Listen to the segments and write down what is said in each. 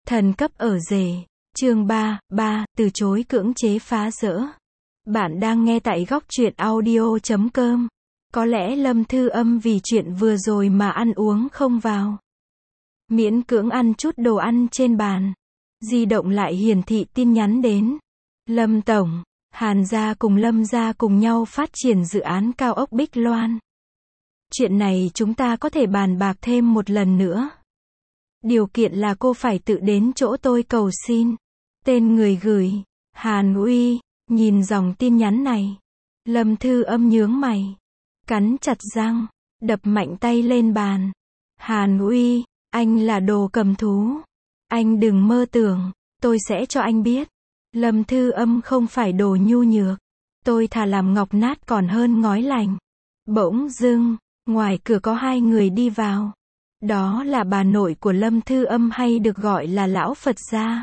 Thần cấp ở rể. Chương 3, từ chối cưỡng chế phá rỡ. Bạn đang nghe tại góc truyện audio.com. Có lẽ Lâm Thư Âm vì chuyện vừa rồi mà ăn uống không vào. Miễn cưỡng ăn chút đồ ăn trên bàn. Di động lại hiển thị tin nhắn đến. Lâm Tổng, Hàn gia cùng Lâm gia cùng nhau phát triển dự án cao ốc Bích Loan. Chuyện này chúng ta có thể bàn bạc thêm một lần nữa. Điều kiện là cô phải tự đến chỗ tôi cầu xin. Tên người gửi, Hàn Uy. Nhìn dòng tin nhắn này, Lâm Thư Âm nhướng mày, cắn chặt răng, đập mạnh tay lên bàn. Hàn Uy, anh là đồ cầm thú. Anh đừng mơ tưởng, tôi sẽ cho anh biết. Lâm Thư Âm không phải đồ nhu nhược. Tôi thà làm ngọc nát còn hơn ngói lành. Bỗng dưng, ngoài cửa có hai người đi vào. Đó là bà nội của Lâm Thư Âm hay được gọi là Lão Phật gia.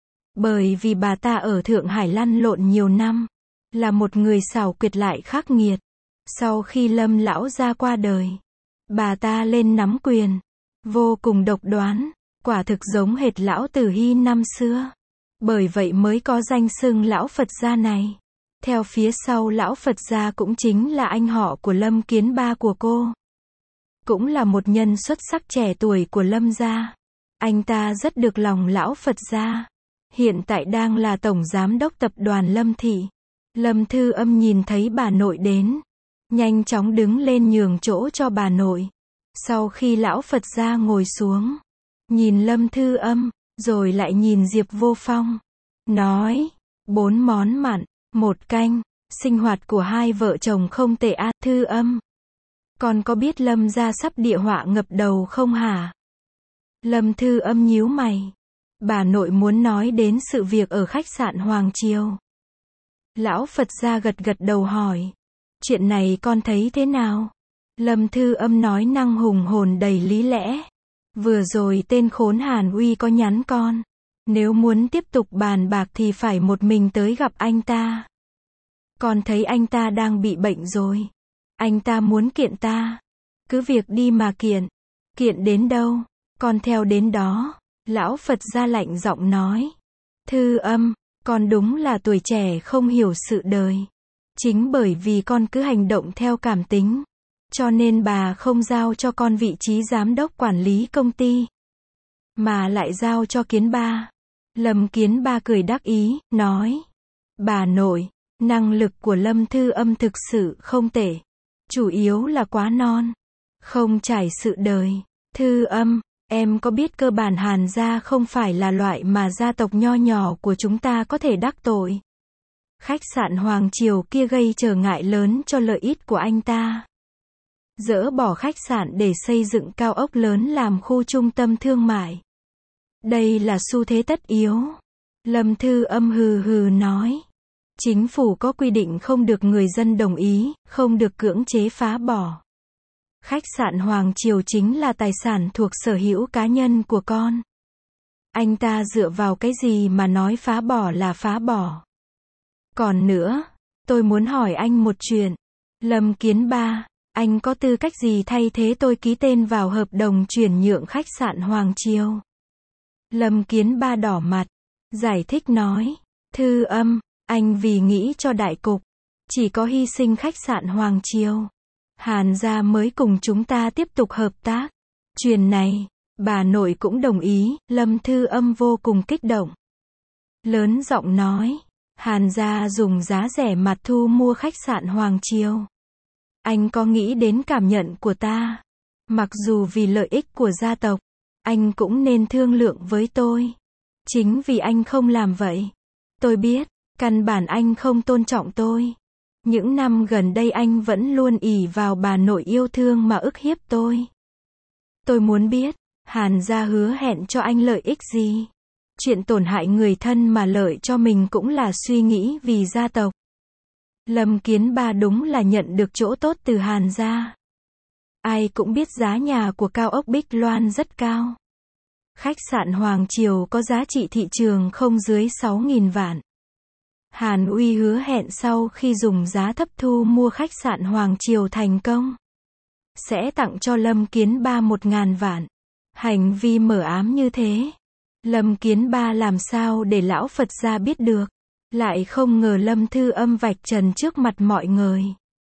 Bởi vì bà ta ở Thượng Hải lăn lộn nhiều năm, là một người xảo quyệt lại khắc nghiệt. Sau khi Lâm lão gia qua đời, bà ta lên nắm quyền, vô cùng độc đoán, quả thực giống hệt Lão Tử Hy năm xưa. Bởi vậy mới có danh xưng Lão Phật gia này. Theo phía sau Lão Phật gia cũng chính là anh họ của Lâm Kiến Ba của cô. Cũng là một nhân xuất sắc trẻ tuổi của Lâm gia. Anh ta rất được lòng Lão Phật gia. Hiện tại đang là tổng giám đốc tập đoàn Lâm Thị. Lâm Thư Âm nhìn thấy bà nội đến, nhanh chóng đứng lên nhường chỗ cho bà nội. Sau khi Lão Phật gia ngồi xuống, nhìn Lâm Thư Âm, rồi lại nhìn Diệp Vô Phong, nói, 4 món mặn, 1 canh, sinh hoạt của hai vợ chồng không tệ a. Thư Âm, con có biết Lâm gia sắp địa họa ngập đầu không hả? Lâm Thư Âm nhíu mày. Bà nội muốn nói đến sự việc ở khách sạn Hoàng Triều. Lão Phật gia gật gật đầu hỏi. Chuyện này con thấy thế nào? Lâm Thư Âm nói năng hùng hồn đầy lý lẽ. Vừa rồi tên khốn Hàn Uy có nhắn con. Nếu muốn tiếp tục bàn bạc thì phải một mình tới gặp anh ta. Con thấy anh ta đang bị bệnh rồi. Anh ta muốn kiện ta. Cứ việc đi mà kiện. Kiện đến đâu, con theo đến đó. Lão Phật gia lạnh giọng nói. Thư Âm, con đúng là tuổi trẻ không hiểu sự đời. Chính bởi vì con cứ hành động theo cảm tính, cho nên bà không giao cho con vị trí giám đốc quản lý công ty, mà lại giao cho Kiến Ba. Lâm Kiến Ba cười đắc ý, nói. Bà nội, năng lực của Lâm Thư Âm thực sự không tệ. Chủ yếu là quá non, không trải sự đời. Thư Âm, em có biết cơ bản Hàn gia không phải là loại mà gia tộc nho nhỏ của chúng ta có thể đắc tội. Khách sạn Hoàng Triều kia gây trở ngại lớn cho lợi ích của anh ta. Dỡ bỏ khách sạn để xây dựng cao ốc lớn làm khu trung tâm thương mại. Đây là xu thế tất yếu. Lâm Thư Âm hừ hừ nói. Chính phủ có quy định không được người dân đồng ý, không được cưỡng chế phá bỏ. Khách sạn Hoàng Triều chính là tài sản thuộc sở hữu cá nhân của con. Anh ta dựa vào cái gì mà nói phá bỏ là phá bỏ? Còn nữa, tôi muốn hỏi anh một chuyện. Lâm Kiến Ba, anh có tư cách gì thay thế tôi ký tên vào hợp đồng chuyển nhượng khách sạn Hoàng Triều? Lâm Kiến Ba đỏ mặt, giải thích nói. Thư Âm, anh vì nghĩ cho đại cục, chỉ có hy sinh khách sạn Hoàng Triều, Hàn gia mới cùng chúng ta tiếp tục hợp tác. Chuyện này, bà nội cũng đồng ý. Lâm Thư Âm vô cùng kích động, lớn giọng nói. Hàn gia dùng giá rẻ mà thu mua khách sạn Hoàng Triều. Anh có nghĩ đến cảm nhận của ta? Mặc dù vì lợi ích của gia tộc, anh cũng nên thương lượng với tôi. Chính vì anh không làm vậy, tôi biết, căn bản anh không tôn trọng tôi. Những năm gần đây anh vẫn luôn ỷ vào bà nội yêu thương mà ức hiếp tôi. Tôi muốn biết, Hàn gia hứa hẹn cho anh lợi ích gì? Chuyện tổn hại người thân mà lợi cho mình cũng là suy nghĩ vì gia tộc. Lâm Kiến Ba đúng là nhận được chỗ tốt từ Hàn gia. Ai cũng biết giá nhà của cao ốc Bích Loan rất cao. Khách sạn Hoàng Triều có giá trị thị trường không dưới 6.000 vạn. Hàn Uy hứa hẹn sau khi dùng giá thấp thu mua khách sạn Hoàng Triều thành công, sẽ tặng cho Lâm Kiến Ba 1.000 vạn. Hành vi mờ ám như thế, Lâm Kiến Ba làm sao để lão Phật gia biết được. Lại không ngờ Lâm Thư Âm vạch trần trước mặt mọi người.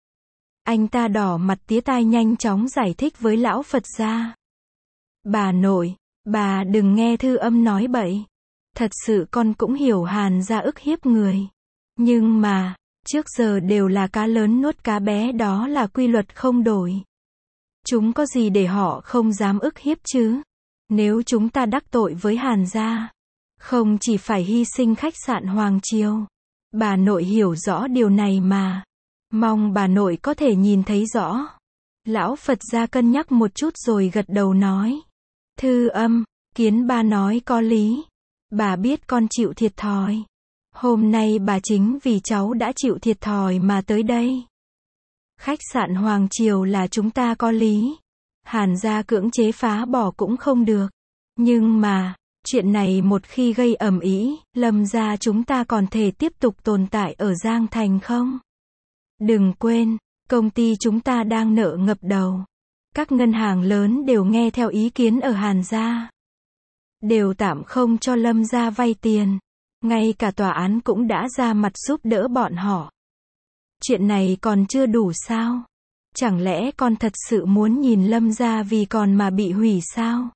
Anh ta đỏ mặt tía tai nhanh chóng giải thích với lão Phật gia. Bà nội, bà đừng nghe Thư Âm nói bậy. Thật sự con cũng hiểu Hàn gia ức hiếp người. Nhưng mà, trước giờ đều là cá lớn nuốt cá bé, đó là quy luật không đổi. Chúng có gì để họ không dám ức hiếp chứ? Nếu chúng ta đắc tội với Hàn gia, không chỉ phải hy sinh khách sạn Hoàng Triều. Bà nội hiểu rõ điều này mà. Mong bà nội có thể nhìn thấy rõ. Lão Phật gia cân nhắc một chút rồi gật đầu nói. Thư Âm, Kiến Ba nói có lý. Bà biết con chịu thiệt thòi. Hôm nay bà chính vì cháu đã chịu thiệt thòi mà tới đây. Khách sạn Hoàng Triều là chúng ta có lý. Hàn gia cưỡng chế phá bỏ cũng không được. Nhưng mà, chuyện này một khi gây ầm ĩ, Lâm gia chúng ta còn thể tiếp tục tồn tại ở Giang Thành không? Đừng quên, công ty chúng ta đang nợ ngập đầu. Các ngân hàng lớn đều nghe theo ý kiến ở Hàn gia. Đều tạm không cho Lâm gia vay tiền. Ngay cả tòa án cũng đã ra mặt giúp đỡ bọn họ. Chuyện này còn chưa đủ sao? Chẳng lẽ con thật sự muốn nhìn Lâm gia vì còn mà bị hủy sao?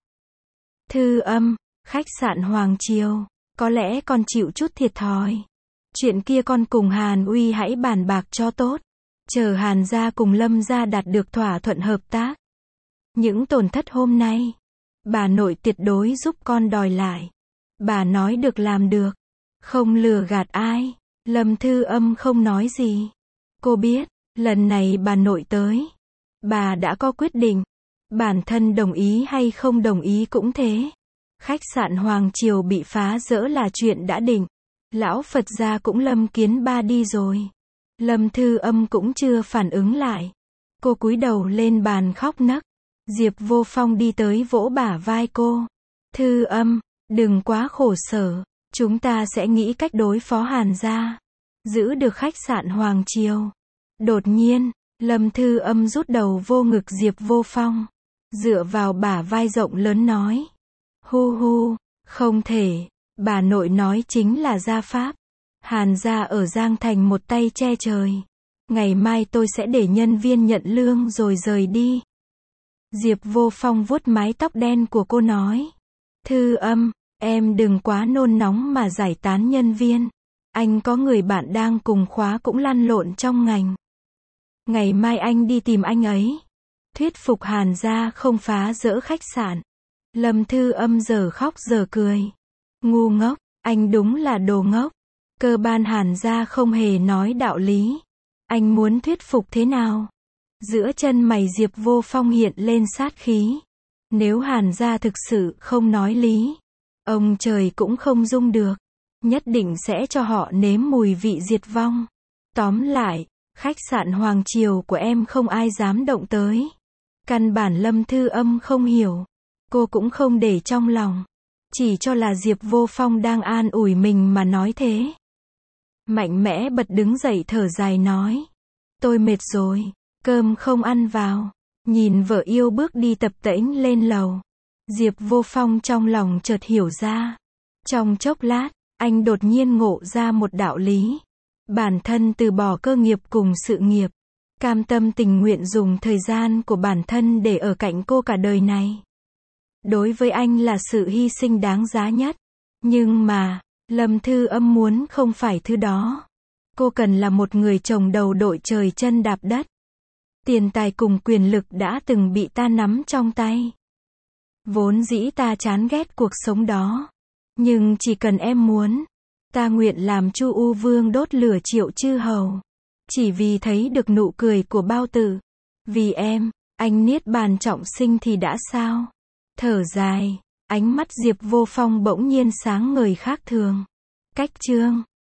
Thư Âm, khách sạn Hoàng Triều, có lẽ con chịu chút thiệt thòi. Chuyện kia con cùng Hàn Uy hãy bàn bạc cho tốt. Chờ Hàn gia cùng Lâm gia đạt được thỏa thuận hợp tác. Những tổn thất hôm nay, bà nội tuyệt đối giúp con đòi lại. Bà nói được làm được, không lừa gạt ai. Lâm Thư Âm không nói gì. Cô biết, lần này bà nội tới, bà đã có quyết định. Bản thân đồng ý hay không đồng ý cũng thế. Khách sạn Hoàng Triều bị phá rỡ là chuyện đã định. Lão Phật gia cũng Lâm Kiến Ba đi rồi. Lâm Thư Âm cũng chưa phản ứng lại. Cô cúi đầu lên bàn khóc nấc. Diệp Vô Phong đi tới vỗ bả vai cô. Thư Âm, đừng quá khổ sở. Chúng ta sẽ nghĩ cách đối phó Hàn gia. Giữ được khách sạn Hoàng Triều. Đột nhiên, Lâm Thư Âm rút đầu vô ngực Diệp Vô Phong. Dựa vào bả vai rộng lớn nói. Hu hu, không thể. Bà nội nói chính là gia pháp. Hàn gia ở Giang Thành một tay che trời. Ngày mai tôi sẽ để nhân viên nhận lương rồi rời đi. Diệp Vô Phong vuốt mái tóc đen của cô nói. Thư Âm, em đừng quá nôn nóng mà giải tán nhân viên. Anh có người bạn đang cùng khóa cũng lăn lộn trong ngành. Ngày mai anh đi tìm anh ấy. Thuyết phục Hàn gia không phá rỡ khách sạn. Lâm Thư Âm giờ khóc giờ cười. Ngu ngốc, anh đúng là đồ ngốc. Cơ ban Hàn gia không hề nói đạo lý. Anh muốn thuyết phục thế nào? Giữa chân mày Diệp Vô Phong hiện lên sát khí. Nếu Hàn gia thực sự không nói lý, ông trời cũng không dung được. Nhất định sẽ cho họ nếm mùi vị diệt vong. Tóm lại, khách sạn Hoàng Triều của em không ai dám động tới. Căn bản Lâm Thư Âm không hiểu. Cô cũng không để trong lòng. Chỉ cho là Diệp Vô Phong đang an ủi mình mà nói thế. Mạnh mẽ bật đứng dậy thở dài nói. Tôi mệt rồi, cơm không ăn vào. Nhìn vợ yêu bước đi tập tễnh lên lầu. Diệp Vô Phong trong lòng chợt hiểu ra. Trong chốc lát, anh đột nhiên ngộ ra một đạo lý. Bản thân từ bỏ cơ nghiệp cùng sự nghiệp. Cam tâm tình nguyện dùng thời gian của bản thân để ở cạnh cô cả đời này. Đối với anh là sự hy sinh đáng giá nhất. Nhưng mà, Lâm Thư Âm muốn không phải thứ đó. Cô cần là một người chồng đầu đội trời chân đạp đất. Tiền tài cùng quyền lực đã từng bị ta nắm trong tay. Vốn dĩ ta chán ghét cuộc sống đó. Nhưng chỉ cần em muốn, ta nguyện làm Chu U Vương đốt lửa Triệu chư hầu. Chỉ vì thấy được nụ cười của Bao Tử. Vì em, anh niết bàn trọng sinh thì đã sao? Thở dài, ánh mắt Diệp Vô Phong bỗng nhiên sáng ngời khác thường. Cách chương